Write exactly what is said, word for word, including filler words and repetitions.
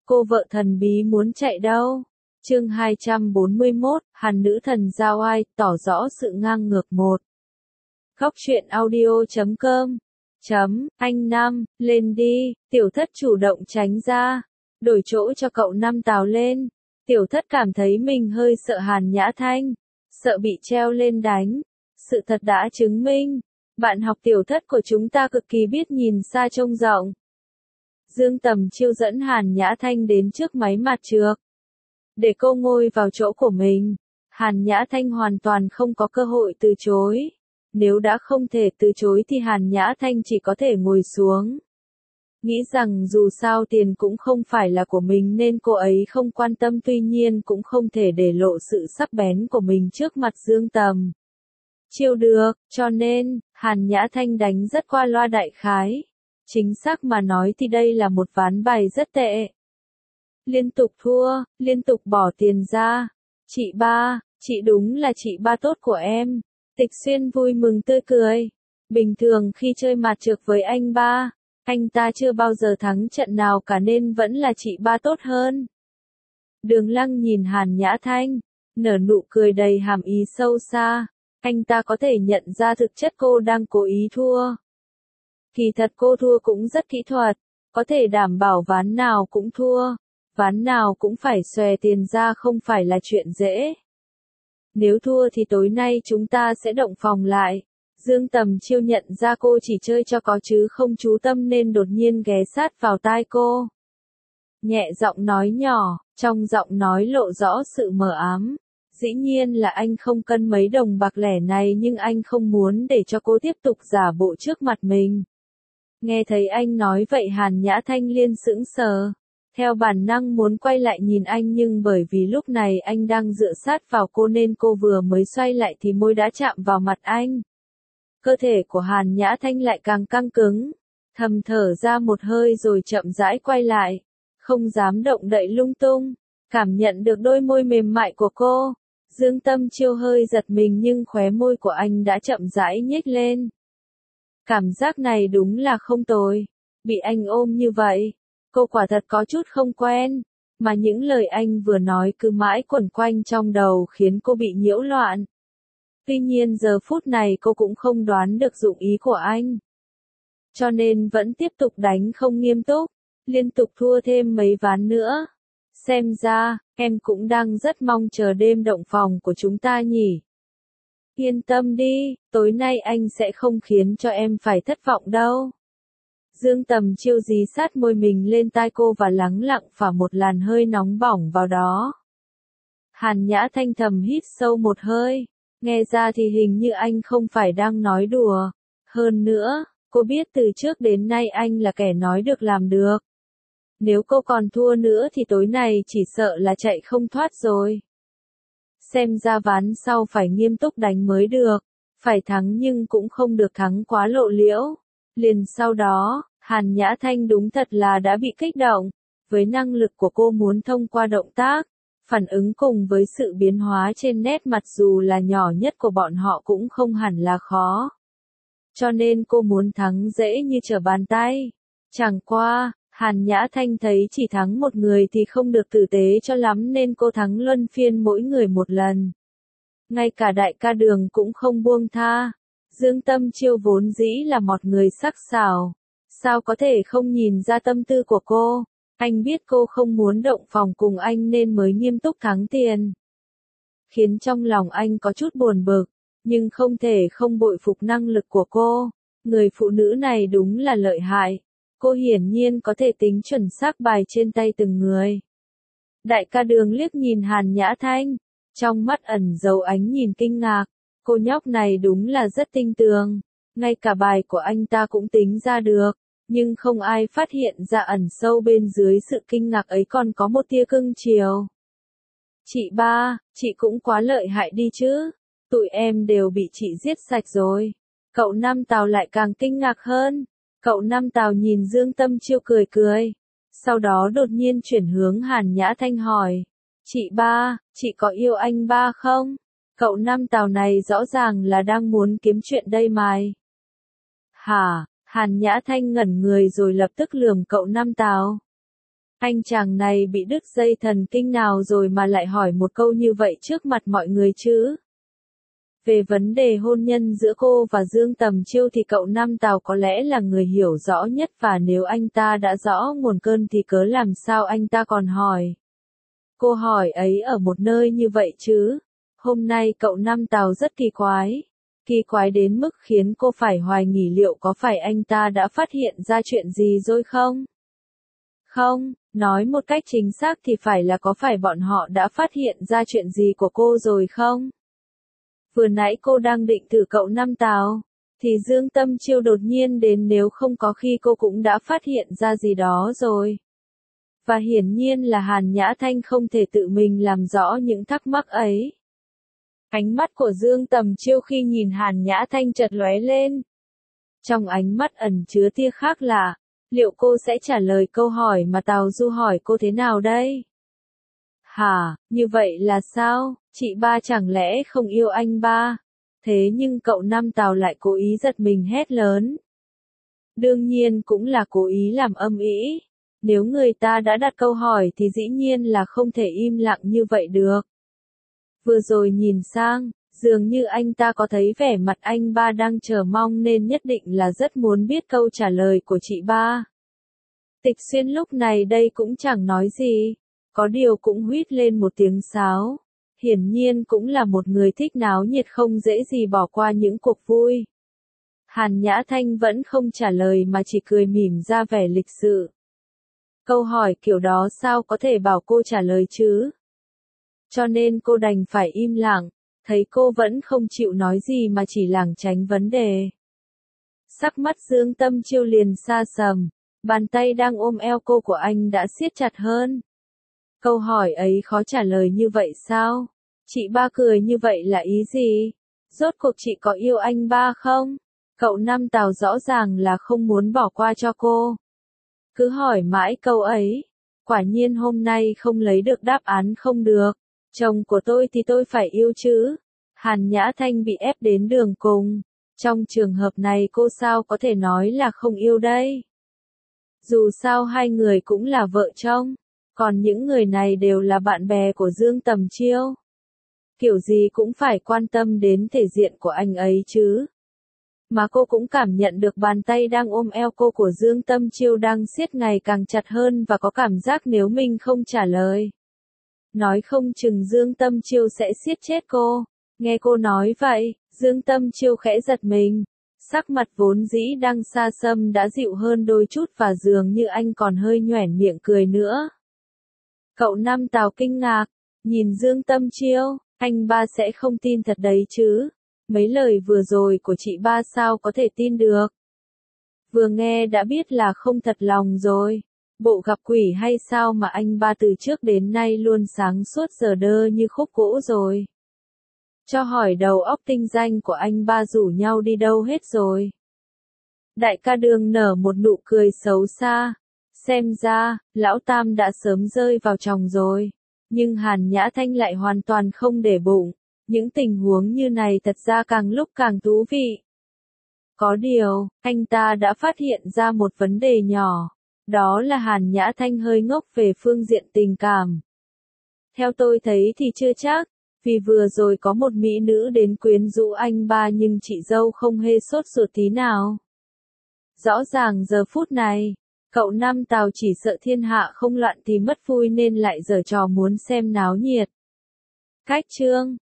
Cô vợ thần bí muốn chạy đâu? Chương hai trăm bốn mươi mốt, Hàn nữ thần giao ai, tỏ rõ sự ngang ngược một. Góc truyện audio chấm com. Chấm, anh Nam, lên đi, tiểu thất chủ động tránh ra, đổi chỗ cho cậu Năm Tào lên. Tiểu thất cảm thấy mình hơi sợ Hàn Nhã Thanh, sợ bị treo lên đánh. Sự thật đã chứng minh, bạn học tiểu thất của chúng ta cực kỳ biết nhìn xa trông rộng. Dương Tầm Chiêu dẫn Hàn Nhã Thanh đến trước máy mặt trược, để cô ngồi vào chỗ của mình. Hàn Nhã Thanh hoàn toàn không có cơ hội từ chối. Nếu đã không thể từ chối thì Hàn Nhã Thanh chỉ có thể ngồi xuống. Nghĩ rằng dù sao tiền cũng không phải là của mình nên cô ấy không quan tâm, tuy nhiên cũng không thể để lộ sự sắc bén của mình trước mặt Dương Tầm Chiêu được, cho nên, Hàn Nhã Thanh đánh rất qua loa đại khái. Chính xác mà nói thì đây là một ván bài rất tệ. Liên tục thua, liên tục bỏ tiền ra. Chị ba, chị đúng là chị ba tốt của em. Tịch Xuyên vui mừng tươi cười. Bình thường khi chơi mặt trược với anh ba, anh ta chưa bao giờ thắng trận nào cả nên vẫn là chị ba tốt hơn. Đường Lăng nhìn Hàn Nhã Thanh, nở nụ cười đầy hàm ý sâu xa. Anh ta có thể nhận ra thực chất cô đang cố ý thua. Kỳ thật cô thua cũng rất kỹ thuật, có thể đảm bảo ván nào cũng thua, ván nào cũng phải xòe tiền ra không phải là chuyện dễ. Nếu thua thì tối nay chúng ta sẽ động phòng lại. Dương Tầm Chiêu nhận ra cô chỉ chơi cho có chứ không chú tâm nên đột nhiên ghé sát vào tai cô. Nhẹ giọng nói nhỏ, trong giọng nói lộ rõ sự mờ ám. Dĩ nhiên là anh không cân mấy đồng bạc lẻ này nhưng anh không muốn để cho cô tiếp tục giả bộ trước mặt mình. Nghe thấy anh nói vậy Hàn Nhã Thanh liên sững sờ. Theo bản năng muốn quay lại nhìn anh nhưng bởi vì lúc này anh đang dựa sát vào cô nên cô vừa mới xoay lại thì môi đã chạm vào mặt anh. Cơ thể của Hàn Nhã Thanh lại càng căng cứng. Thầm thở ra một hơi rồi chậm rãi quay lại. Không dám động đậy lung tung. Cảm nhận được đôi môi mềm mại của cô. Dương Tâm Chiêu hơi giật mình nhưng khóe môi của anh đã chậm rãi nhếch lên. Cảm giác này đúng là không tồi. Bị anh ôm như vậy, cô quả thật có chút không quen. Mà những lời anh vừa nói cứ mãi quẩn quanh trong đầu khiến cô bị nhiễu loạn. Tuy nhiên giờ phút này cô cũng không đoán được dụng ý của anh. Cho nên vẫn tiếp tục đánh không nghiêm túc, liên tục thua thêm mấy ván nữa. Xem ra, em cũng đang rất mong chờ đêm động phòng của chúng ta nhỉ. Yên tâm đi, tối nay anh sẽ không khiến cho em phải thất vọng đâu. Dương Tầm Chiêu dí sát môi mình lên tai cô và lắng lặng phả một làn hơi nóng bỏng vào đó. Hàn Nhã Thanh thầm hít sâu một hơi, nghe ra thì hình như anh không phải đang nói đùa. Hơn nữa, cô biết từ trước đến nay anh là kẻ nói được làm được. Nếu cô còn thua nữa thì tối nay chỉ sợ là chạy không thoát rồi. Xem ra ván sau phải nghiêm túc đánh mới được, phải thắng nhưng cũng không được thắng quá lộ liễu. Liền sau đó, Hàn Nhã Thanh đúng thật là đã bị kích động, với năng lực của cô muốn thông qua động tác, phản ứng cùng với sự biến hóa trên nét mặt dù là nhỏ nhất của bọn họ cũng không hẳn là khó. Cho nên cô muốn thắng dễ như trở bàn tay. Chẳng qua, Hàn Nhã Thanh thấy chỉ thắng một người thì không được tử tế cho lắm nên cô thắng luân phiên mỗi người một lần. Ngay cả đại ca Đường cũng không buông tha. Dương Tâm Chiêu vốn dĩ là một người sắc sảo. Sao có thể không nhìn ra tâm tư của cô? Anh biết cô không muốn động phòng cùng anh nên mới nghiêm túc thắng tiền. Khiến trong lòng anh có chút buồn bực, nhưng không thể không bội phục năng lực của cô. Người phụ nữ này đúng là lợi hại. Cô hiển nhiên có thể tính chuẩn xác bài trên tay từng người. Đại ca Đường liếc nhìn Hàn Nhã Thanh, trong mắt ẩn dấu ánh nhìn kinh ngạc. Cô nhóc này đúng là rất tinh tường, ngay cả bài của anh ta cũng tính ra được, nhưng không ai phát hiện ra ẩn sâu bên dưới sự kinh ngạc ấy còn có một tia cưng chiều. Chị ba, chị cũng quá lợi hại đi chứ, tụi em đều bị chị giết sạch rồi. Cậu Năm Tào lại càng kinh ngạc hơn. Cậu Năm Tào nhìn Dương Tâm Chiêu cười cười, sau đó đột nhiên chuyển hướng Hàn Nhã Thanh hỏi. Chị ba, chị có yêu anh ba không? Cậu Năm Tào này rõ ràng là đang muốn kiếm chuyện đây mày. Hả? Hàn Nhã Thanh ngẩn người rồi lập tức lườm cậu Năm Tào. Anh chàng này bị đứt dây thần kinh nào rồi mà lại hỏi một câu như vậy trước mặt mọi người chứ? Về vấn đề hôn nhân giữa cô và Dương Tầm Chiêu thì cậu Nam Tào có lẽ là người hiểu rõ nhất, và nếu anh ta đã rõ nguồn cơn thì cớ làm sao anh ta còn hỏi. Cô hỏi ấy ở một nơi như vậy chứ? Hôm nay cậu Nam Tào rất kỳ quái. Kỳ quái đến mức khiến cô phải hoài nghi liệu có phải anh ta đã phát hiện ra chuyện gì rồi không? Không, nói một cách chính xác thì phải là có phải bọn họ đã phát hiện ra chuyện gì của cô rồi không? Vừa nãy cô đang định thử cậu Nam Tào, thì Dương Tâm Chiêu đột nhiên đến, nếu không có khi cô cũng đã phát hiện ra gì đó rồi. Và hiển nhiên là Hàn Nhã Thanh không thể tự mình làm rõ những thắc mắc ấy. Ánh mắt của Dương Tầm Chiêu khi nhìn Hàn Nhã Thanh chợt lóe lên. Trong ánh mắt ẩn chứa tia khác lạ, liệu cô sẽ trả lời câu hỏi mà Tào Du hỏi cô thế nào đây? Hả, như vậy là sao? Chị ba chẳng lẽ không yêu anh ba? Thế nhưng cậu Nam Tào lại cố ý giật mình hét lớn. Đương nhiên cũng là cố ý làm âm ĩ. Nếu người ta đã đặt câu hỏi thì dĩ nhiên là không thể im lặng như vậy được. Vừa rồi nhìn sang, dường như anh ta có thấy vẻ mặt anh ba đang chờ mong nên nhất định là rất muốn biết câu trả lời của chị ba. Tịch Xuyên lúc này đây cũng chẳng nói gì, có điều cũng huýt lên một tiếng sáo. Hiển nhiên cũng là một người thích náo nhiệt, không dễ gì bỏ qua những cuộc vui. Hàn Nhã Thanh vẫn không trả lời mà chỉ cười mỉm ra vẻ lịch sự. Câu hỏi kiểu đó sao có thể bảo cô trả lời chứ? Cho nên cô đành phải im lặng, thấy cô vẫn không chịu nói gì mà chỉ lảng tránh vấn đề. Sắc mắt Dương Tâm Chiêu liền xa sầm, bàn tay đang ôm eo cô của anh đã siết chặt hơn. Câu hỏi ấy khó trả lời như vậy sao? Chị ba cười như vậy là ý gì? Rốt cuộc chị có yêu anh ba không? Cậu Nam Tào rõ ràng là không muốn bỏ qua cho cô. Cứ hỏi mãi câu ấy. Quả nhiên hôm nay không lấy được đáp án không được. Chồng của tôi thì tôi phải yêu chứ. Hàn Nhã Thanh bị ép đến đường cùng. Trong trường hợp này cô sao có thể nói là không yêu đây? Dù sao hai người cũng là vợ chồng. Còn những người này đều là bạn bè của Dương Tầm Chiêu. Kiểu gì cũng phải quan tâm đến thể diện của anh ấy chứ. Mà cô cũng cảm nhận được bàn tay đang ôm eo cô của Dương Tâm Chiêu đang siết ngày càng chặt hơn, và có cảm giác nếu mình không trả lời, nói không chừng Dương Tâm Chiêu sẽ siết chết cô. Nghe cô nói vậy, Dương Tâm Chiêu khẽ giật mình. Sắc mặt vốn dĩ đang xa xăm đã dịu hơn đôi chút, và dường như anh còn hơi nhoẻn miệng cười nữa. Cậu Nam Tào kinh ngạc, nhìn Dương Tâm Chiêu, anh ba sẽ không tin thật đấy chứ? Mấy lời vừa rồi của chị ba sao có thể tin được? Vừa nghe đã biết là không thật lòng rồi. Bộ gặp quỷ hay sao mà anh ba từ trước đến nay luôn sáng suốt giờ đơ như khúc gỗ rồi. Cho hỏi đầu óc tinh danh của anh ba rủ nhau đi đâu hết rồi. Đại ca Đường nở một nụ cười xấu xa. Xem ra, lão Tam đã sớm rơi vào chòng rồi. Nhưng Hàn Nhã Thanh lại hoàn toàn không để bụng. Những tình huống như này thật ra càng lúc càng thú vị. Có điều, anh ta đã phát hiện ra một vấn đề nhỏ. Đó là Hàn Nhã Thanh hơi ngốc về phương diện tình cảm. Theo tôi thấy thì chưa chắc, vì vừa rồi có một mỹ nữ đến quyến rũ anh ba nhưng chị dâu không hề sốt ruột tí nào. Rõ ràng giờ phút này, cậu Nam Tào chỉ sợ thiên hạ không loạn thì mất vui nên lại giở trò muốn xem náo nhiệt. Cách chương